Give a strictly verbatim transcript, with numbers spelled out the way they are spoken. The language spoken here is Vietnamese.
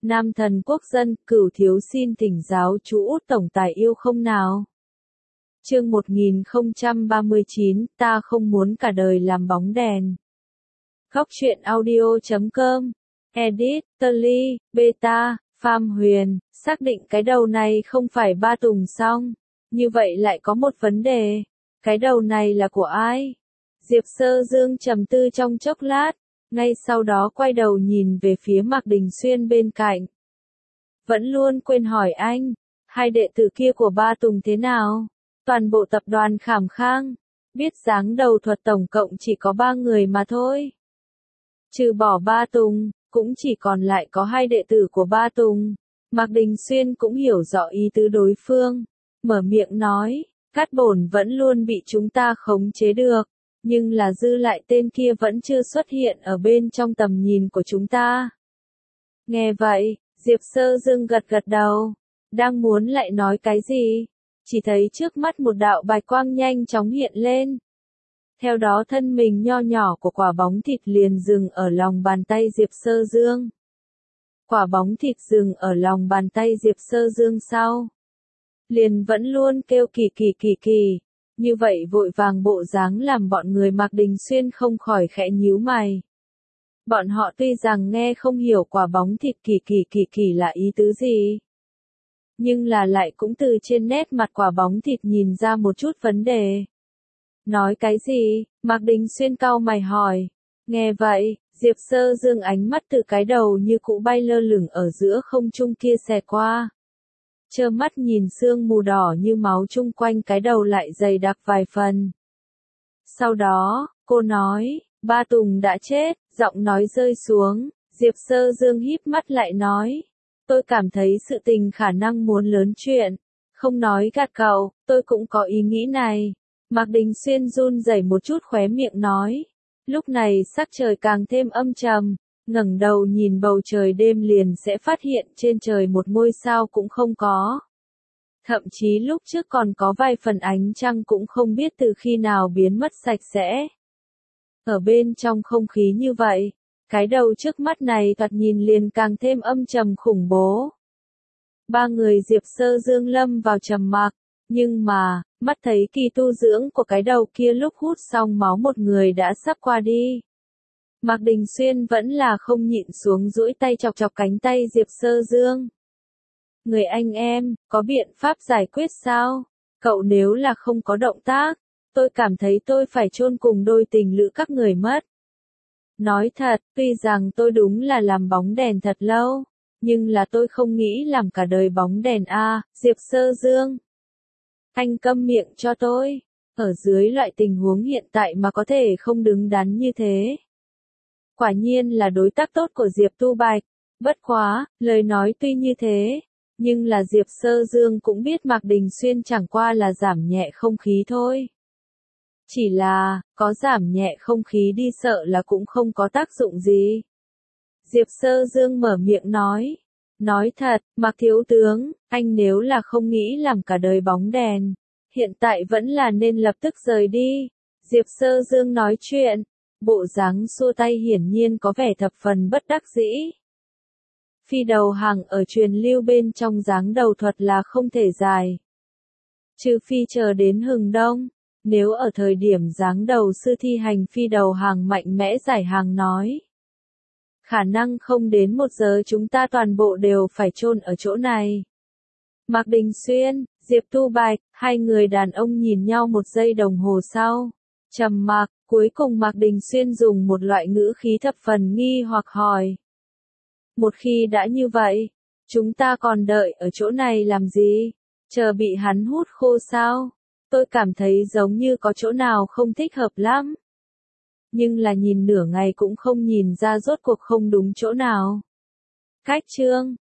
Nam thần quốc dân, Cửu thiếu xin thỉnh giáo chú Út tổng tài yêu không nào. Chương một nghìn không trăm ba mươi chín, ta không muốn cả đời làm bóng đèn. Góc truyện audio chấm com, edit, Tally, Beta, Pham Huyền, xác định cái đầu này không phải Ba Tùng xong. Như vậy lại có một vấn đề. Cái đầu này là của ai? Diệp Sơ Dương trầm tư trong chốc lát, ngay sau đó quay đầu nhìn về phía Mạc Đình Xuyên bên cạnh. Vẫn luôn quên hỏi anh, hai đệ tử kia của Ba Tùng thế nào? Toàn bộ tập đoàn Khảm Khang, biết dáng đầu thuật tổng cộng chỉ có ba người mà thôi. Trừ bỏ Ba Tùng, cũng chỉ còn lại có hai đệ tử của Ba Tùng. Mạc Đình Xuyên cũng hiểu rõ ý tứ đối phương, mở miệng nói, Cát Bổn vẫn luôn bị chúng ta khống chế được, nhưng là dư lại tên kia vẫn chưa xuất hiện ở bên trong tầm nhìn của chúng ta. Nghe vậy, Diệp Sơ Dương gật gật đầu, đang muốn lại nói cái gì, chỉ thấy trước mắt một đạo bạch quang nhanh chóng hiện lên. Theo đó thân mình nho nhỏ của quả bóng thịt liền dừng ở lòng bàn tay Diệp Sơ Dương. Quả bóng thịt dừng ở lòng bàn tay Diệp Sơ Dương sau. Liền vẫn luôn kêu kỳ kỳ kỳ kỳ, như vậy vội vàng bộ dáng làm bọn người Mạc Đình Xuyên không khỏi khẽ nhíu mày. Bọn họ tuy rằng nghe không hiểu quả bóng thịt kỳ kỳ kỳ kỳ là ý tứ gì, nhưng là lại cũng từ trên nét mặt quả bóng thịt nhìn ra một chút vấn đề. Nói cái gì? Mạc Đình Xuyên cau mày hỏi. Nghe vậy, Diệp Sơ Dương ánh mắt từ cái đầu như cũ bay lơ lửng ở giữa không trung kia xẹt qua. Trơ mắt nhìn sương mù đỏ như máu chung quanh cái đầu lại dày đặc vài phần. Sau đó, cô nói, Ba Tùng đã chết, giọng nói rơi xuống, Diệp Sơ Dương híp mắt lại nói. Tôi cảm thấy sự tình khả năng muốn lớn chuyện, không nói gạt cậu, tôi cũng có ý nghĩ này. Mạc Đình Xuyên run rẩy một chút khóe miệng nói. Lúc này sắc trời càng thêm âm trầm, ngẩng đầu nhìn bầu trời đêm liền sẽ phát hiện trên trời một ngôi sao cũng không có. Thậm chí lúc trước còn có vài phần ánh trăng cũng không biết từ khi nào biến mất sạch sẽ. Ở bên trong không khí như vậy, cái đầu trước mắt này thoạt nhìn liền càng thêm âm trầm khủng bố. Ba người Diệp Sơ Dương lâm vào trầm mặc, nhưng mà, mắt thấy kỳ tu dưỡng của cái đầu kia lúc hút xong máu một người đã sắp qua đi. Mạc Đình Xuyên vẫn là không nhịn xuống duỗi tay chọc chọc cánh tay Diệp Sơ Dương. Người anh em, có biện pháp giải quyết sao? Cậu nếu là không có động tác, tôi cảm thấy tôi phải chôn cùng đôi tình lữ các người mất. Nói thật, tuy rằng tôi đúng là làm bóng đèn thật lâu, nhưng là tôi không nghĩ làm cả đời bóng đèn a, Diệp Sơ Dương. Anh câm miệng cho tôi, ở dưới loại tình huống hiện tại mà có thể không đứng đắn như thế. Quả nhiên là đối tác tốt của Diệp Tu Bạch, bất quá, lời nói tuy như thế, nhưng là Diệp Sơ Dương cũng biết Mạc Đình Xuyên chẳng qua là giảm nhẹ không khí thôi. Chỉ là, có giảm nhẹ không khí đi sợ là cũng không có tác dụng gì. Diệp Sơ Dương mở miệng nói. Nói thật, Mạc Thiếu Tướng, anh nếu là không nghĩ làm cả đời bóng đèn, hiện tại vẫn là nên lập tức rời đi. Diệp Sơ Dương nói chuyện, bộ dáng xua tay hiển nhiên có vẻ thập phần bất đắc dĩ. Phi đầu hàng ở truyền lưu bên trong dáng đầu thuật là không thể dài. Trừ phi chờ đến hừng đông, nếu ở thời điểm dáng đầu sư thi hành phi đầu hàng mạnh mẽ giải hàng nói. Khả năng không đến một giờ chúng ta toàn bộ đều phải chôn ở chỗ này. Mạc Đình Xuyên, Diệp Tu Bạch, hai người đàn ông nhìn nhau một giây đồng hồ sau. Trầm mặc, cuối cùng Mạc Đình Xuyên dùng một loại ngữ khí thập phần nghi hoặc hỏi. Một khi đã như vậy, chúng ta còn đợi ở chỗ này làm gì? Chờ bị hắn hút khô sao? Tôi cảm thấy giống như có chỗ nào không thích hợp lắm. Nhưng là nhìn nửa ngày cũng không nhìn ra rốt cuộc không đúng chỗ nào. Cách chương